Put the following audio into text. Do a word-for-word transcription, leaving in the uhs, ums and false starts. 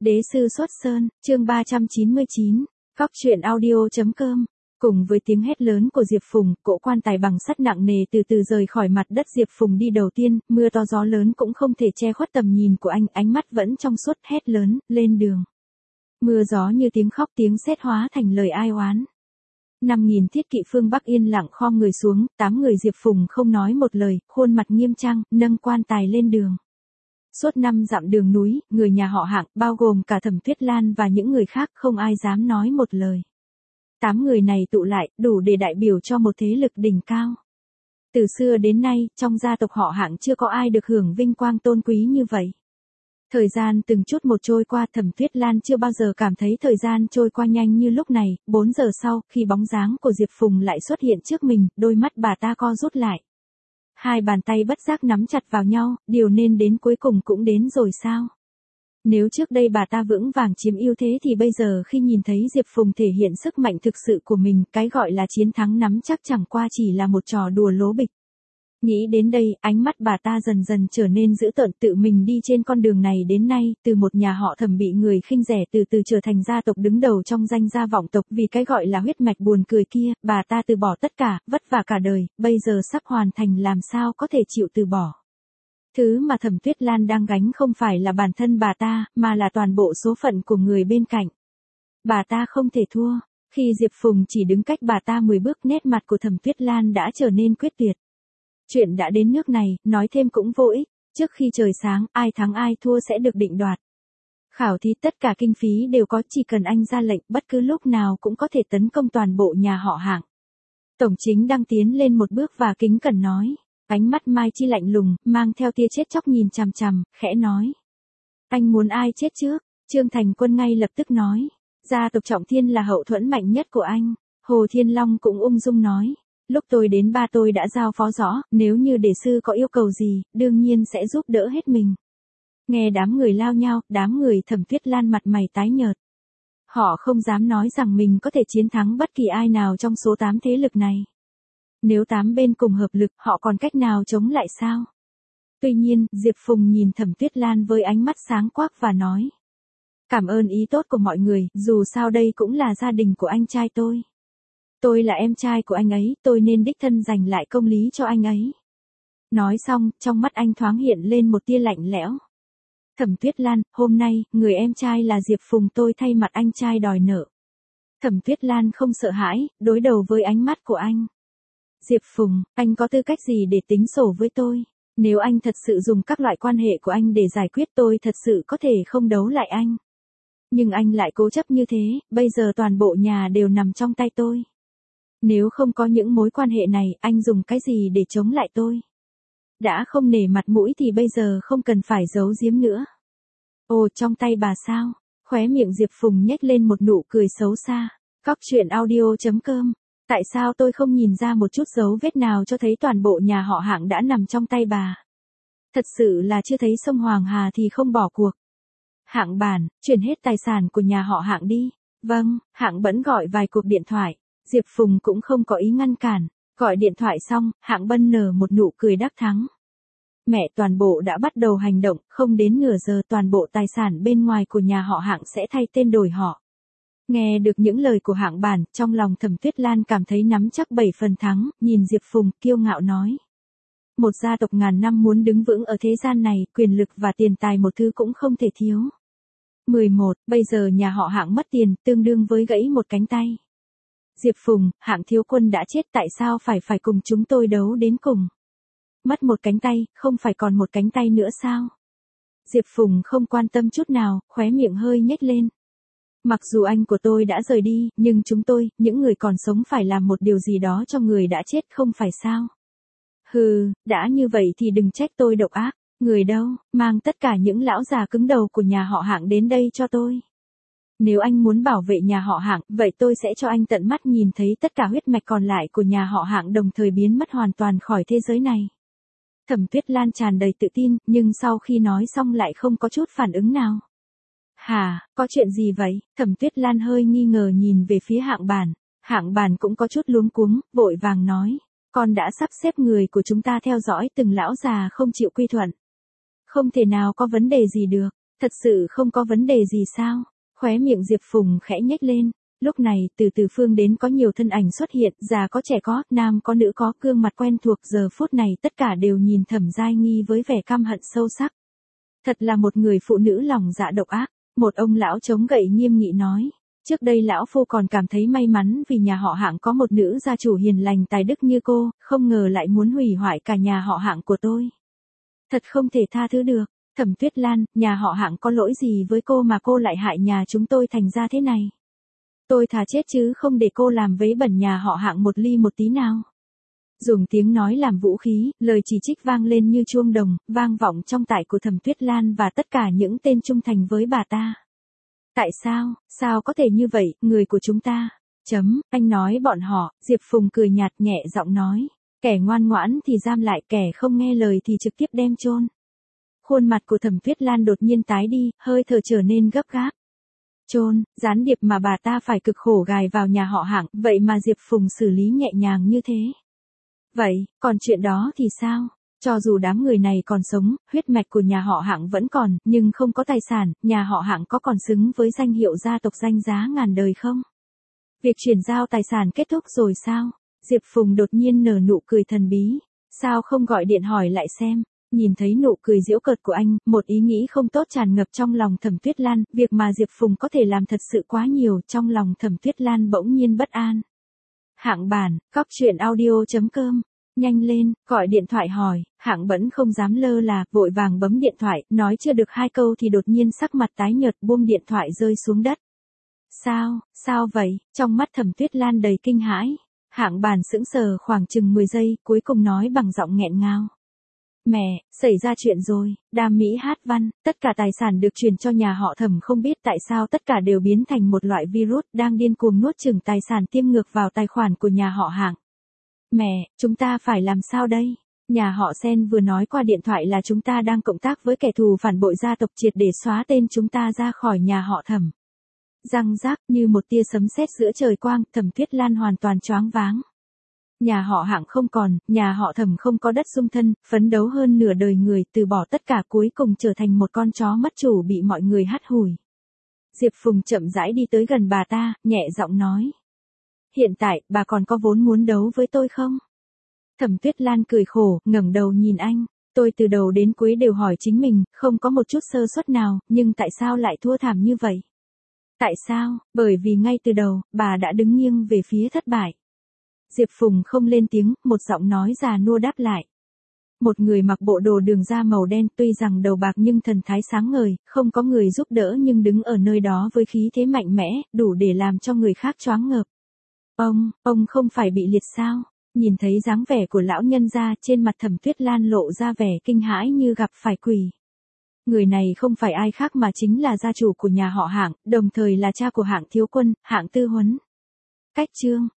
Đế sư xuất sơn, chương ba trăm chín mươi chín, Cóc truyện audio.com. Cùng với tiếng hét lớn của Diệp Phùng, cỗ quan tài bằng sắt nặng nề từ từ rời khỏi mặt đất. Diệp Phùng đi đầu tiên, mưa to gió lớn cũng không thể che khuất tầm nhìn của anh, ánh mắt vẫn trong suốt, hét lớn, lên đường. Mưa gió như tiếng khóc tiếng sét hóa thành lời ai oán. Năm nghìn thiết kỵ phương Bắc yên lặng khom người xuống, tám người Diệp Phùng không nói một lời, khuôn mặt nghiêm trang, nâng quan tài lên đường. Suốt năm dặm đường núi, người nhà họ Hạng, bao gồm cả Thẩm Tuyết Lan và những người khác, không ai dám nói một lời. Tám người này tụ lại, đủ để đại biểu cho một thế lực đỉnh cao. Từ xưa đến nay, trong gia tộc họ Hạng chưa có ai được hưởng vinh quang tôn quý như vậy. Thời gian từng chút một trôi qua, Thẩm Tuyết Lan chưa bao giờ cảm thấy thời gian trôi qua nhanh như lúc này. Bốn giờ sau, khi bóng dáng của Diệp Phùng lại xuất hiện trước mình, đôi mắt bà ta co rút lại. Hai bàn tay bất giác nắm chặt vào nhau, điều nên đến cuối cùng cũng đến rồi sao? Nếu trước đây bà ta vững vàng chiếm ưu thế thì bây giờ khi nhìn thấy Diệp Phùng thể hiện sức mạnh thực sự của mình, cái gọi là chiến thắng nắm chắc chẳng qua chỉ là một trò đùa lố bịch. Nghĩ đến đây, ánh mắt bà ta dần dần trở nên dữ tợn. Tự mình đi trên con đường này đến nay, từ một nhà họ Thẩm bị người khinh rẻ từ từ trở thành gia tộc đứng đầu trong danh gia vọng tộc, vì cái gọi là huyết mạch buồn cười kia, bà ta từ bỏ tất cả, vất vả cả đời, bây giờ sắp hoàn thành làm sao có thể chịu từ bỏ. Thứ mà Thẩm Tuyết Lan đang gánh không phải là bản thân bà ta, mà là toàn bộ số phận của người bên cạnh. Bà ta không thể thua. Khi Diệp Phùng chỉ đứng cách bà ta mười bước, nét mặt của Thẩm Tuyết Lan đã trở nên quyết tuyệt. Chuyện đã đến nước này, nói thêm cũng vô ích, trước khi trời sáng, ai thắng ai thua sẽ được định đoạt. Khảo thí tất cả kinh phí đều có, chỉ cần anh ra lệnh, bất cứ lúc nào cũng có thể tấn công toàn bộ nhà họ Hạng. Tổng chính đang tiến lên một bước và kính cẩn nói, ánh mắt Mai Chi lạnh lùng, mang theo tia chết chóc nhìn chằm chằm, khẽ nói. Anh muốn ai chết trước? Trương Thành Quân ngay lập tức nói, gia tộc Trọng Thiên là hậu thuẫn mạnh nhất của anh. Hồ Thiên Long cũng ung dung nói. Lúc tôi đến ba tôi đã giao phó rõ, nếu như đề sư có yêu cầu gì, đương nhiên sẽ giúp đỡ hết mình. Nghe đám người lao nhau, đám người Thẩm Tuyết Lan mặt mày tái nhợt. Họ không dám nói rằng mình có thể chiến thắng bất kỳ ai nào trong số tám thế lực này. Nếu tám bên cùng hợp lực, họ còn cách nào chống lại sao? Tuy nhiên, Diệp Phùng nhìn Thẩm Tuyết Lan với ánh mắt sáng quắc và nói. Cảm ơn ý tốt của mọi người, dù sao đây cũng là gia đình của anh trai tôi. Tôi là em trai của anh ấy, tôi nên đích thân giành lại công lý cho anh ấy. Nói xong, trong mắt anh thoáng hiện lên một tia lạnh lẽo. Thẩm Tuyết Lan, hôm nay, người em trai là Diệp Phùng, tôi thay mặt anh trai đòi nợ. Thẩm Tuyết Lan không sợ hãi, đối đầu với ánh mắt của anh. Diệp Phùng, anh có tư cách gì để tính sổ với tôi? Nếu anh thật sự dùng các loại quan hệ của anh để giải quyết, tôi thật sự có thể không đấu lại anh. Nhưng anh lại cố chấp như thế, bây giờ toàn bộ nhà đều nằm trong tay tôi. Nếu không có những mối quan hệ này, anh dùng cái gì để chống lại tôi? Đã không nể mặt mũi thì bây giờ không cần phải giấu giếm nữa. Ồ, trong tay bà sao? Khóe miệng Diệp Phùng nhếch lên một nụ cười xấu xa. Cóc truyện audio.com. Tại sao tôi không nhìn ra một chút dấu vết nào cho thấy toàn bộ nhà họ Hạng đã nằm trong tay bà? Thật sự là chưa thấy sông Hoàng Hà thì không bỏ cuộc. Hạng bản, chuyển hết tài sản của nhà họ Hạng đi. Vâng, Hạng Bân gọi vài cuộc điện thoại. Diệp Phùng cũng không có ý ngăn cản. Gọi điện thoại xong, Hạng Bân nở một nụ cười đắc thắng. Mẹ, toàn bộ đã bắt đầu hành động, không đến nửa giờ toàn bộ tài sản bên ngoài của nhà họ Hạng sẽ thay tên đổi họ. Nghe được những lời của Hạng bản, trong lòng Thẩm Tuyết Lan cảm thấy nắm chắc bảy phần thắng, nhìn Diệp Phùng, kiêu ngạo nói. Một gia tộc ngàn năm muốn đứng vững ở thế gian này, quyền lực và tiền tài một thứ cũng không thể thiếu. mười một. Bây giờ nhà họ Hạng mất tiền, tương đương với gãy một cánh tay. Diệp Phùng, Hạng thiếu quân đã chết, tại sao phải phải cùng chúng tôi đấu đến cùng? Mất một cánh tay, không phải còn một cánh tay nữa sao? Diệp Phùng không quan tâm chút nào, khóe miệng hơi nhếch lên. Mặc dù anh của tôi đã rời đi, nhưng chúng tôi, những người còn sống phải làm một điều gì đó cho người đã chết không phải sao? Hừ, đã như vậy thì đừng trách tôi độc ác. Người đâu, mang tất cả những lão già cứng đầu của nhà họ Hạng đến đây cho tôi. Nếu anh muốn bảo vệ nhà họ Hạng, vậy tôi sẽ cho anh tận mắt nhìn thấy tất cả huyết mạch còn lại của nhà họ Hạng đồng thời biến mất hoàn toàn khỏi thế giới này. Thẩm Tuyết Lan tràn đầy tự tin, nhưng sau khi nói xong lại không có chút phản ứng nào. Hả, có chuyện gì vậy? Thẩm Tuyết Lan hơi nghi ngờ nhìn về phía Hạng bản. Hạng bản cũng có chút luống cuống, vội vàng nói. Con đã sắp xếp người của chúng ta theo dõi từng lão già không chịu quy thuận. Không thể nào có vấn đề gì được. Thật sự không có vấn đề gì sao? Khóe miệng Diệp Phùng khẽ nhếch lên. Lúc này, từ từ phương đến có nhiều thân ảnh xuất hiện, già có trẻ có, nam có nữ có, gương mặt quen thuộc, giờ phút này tất cả đều nhìn Thẩm Giai Nghi với vẻ căm hận sâu sắc. Thật là một người phụ nữ lòng dạ độc ác, một ông lão chống gậy nghiêm nghị nói. Trước đây lão phu còn cảm thấy may mắn vì nhà họ Hạng có một nữ gia chủ hiền lành tài đức như cô, không ngờ lại muốn hủy hoại cả nhà họ Hạng của tôi. Thật không thể tha thứ được. Thẩm Tuyết Lan, nhà họ Hạng có lỗi gì với cô mà cô lại hại nhà chúng tôi thành ra thế này? Tôi thà chết chứ không để cô làm vấy bẩn nhà họ Hạng một ly một tí nào. Dùng tiếng nói làm vũ khí, lời chỉ trích vang lên như chuông đồng, vang vọng trong tai của Thẩm Tuyết Lan và tất cả những tên trung thành với bà ta. Tại sao, sao có thể như vậy, người của chúng ta? Chấm, anh nói bọn họ, Diệp Phùng cười nhạt nhẹ giọng nói. Kẻ ngoan ngoãn thì giam lại, kẻ không nghe lời thì trực tiếp đem chôn. Khuôn mặt của Thẩm Tuyết Lan đột nhiên tái đi, hơi thở trở nên gấp gáp. Chôn, gián điệp mà bà ta phải cực khổ gài vào nhà họ Hạng, vậy mà Diệp Phùng xử lý nhẹ nhàng như thế. Vậy, còn chuyện đó thì sao? Cho dù đám người này còn sống, huyết mạch của nhà họ Hạng vẫn còn, nhưng không có tài sản, nhà họ Hạng có còn xứng với danh hiệu gia tộc danh giá ngàn đời không? Việc chuyển giao tài sản kết thúc rồi sao? Diệp Phùng đột nhiên nở nụ cười thần bí. Sao không gọi điện hỏi lại xem? Nhìn thấy nụ cười giễu cợt của anh, một ý nghĩ không tốt tràn ngập trong lòng Thẩm Tuyết Lan, việc mà Diệp Phùng có thể làm thật sự quá nhiều, trong lòng Thẩm Tuyết Lan bỗng nhiên bất an. Hạng bản, cóc truyện audio chấm com. Nhanh lên, gọi điện thoại hỏi, Hạng Bẫn không dám lơ là, vội vàng bấm điện thoại, nói chưa được hai câu thì đột nhiên sắc mặt tái nhợt buông điện thoại rơi xuống đất. Sao, sao vậy? Trong mắt Thẩm Tuyết Lan đầy kinh hãi. Hạng bản sững sờ khoảng chừng mười giây, cuối cùng nói bằng giọng nghẹn ngào. Mẹ, xảy ra chuyện rồi, Đam Mỹ Hát Văn, tất cả tài sản được truyền cho nhà họ Thẩm không biết tại sao tất cả đều biến thành một loại virus đang điên cuồng nuốt chửng tài sản tiêm ngược vào tài khoản của nhà họ Hạng. Mẹ, chúng ta phải làm sao đây? Nhà họ Sen vừa nói qua điện thoại là chúng ta đang cộng tác với kẻ thù phản bội gia tộc triệt để xóa tên chúng ta ra khỏi nhà họ Thẩm. Răng rác như một tia sấm sét giữa trời quang, Thẩm Tuyết Lan hoàn toàn choáng váng. Nhà họ Hạng không còn, nhà họ Thẩm không có đất dung thân, phấn đấu hơn nửa đời người, từ bỏ tất cả cuối cùng trở thành một con chó mất chủ bị mọi người hắt hủi. Diệp Phùng chậm rãi đi tới gần bà ta, nhẹ giọng nói. Hiện tại, bà còn có vốn muốn đấu với tôi không? Thẩm Tuyết Lan cười khổ, ngẩng đầu nhìn anh. Tôi từ đầu đến cuối đều hỏi chính mình, không có một chút sơ suất nào, nhưng tại sao lại thua thảm như vậy? Tại sao? Bởi vì ngay từ đầu, bà đã đứng nghiêng về phía thất bại. Diệp Phùng không lên tiếng, một giọng nói già nua đáp lại. Một người mặc bộ đồ đường da màu đen, tuy rằng đầu bạc nhưng thần thái sáng ngời, không có người giúp đỡ nhưng đứng ở nơi đó với khí thế mạnh mẽ, đủ để làm cho người khác choáng ngợp. Ông, ông không phải bị liệt sao? Nhìn thấy dáng vẻ của lão nhân gia, trên mặt Thẩm Tuyết Lan lộ ra vẻ kinh hãi như gặp phải quỷ. Người này không phải ai khác mà chính là gia chủ của nhà họ Hạng, đồng thời là cha của Hạng Thiếu Quân, Hạng Tư Huấn. Cách chương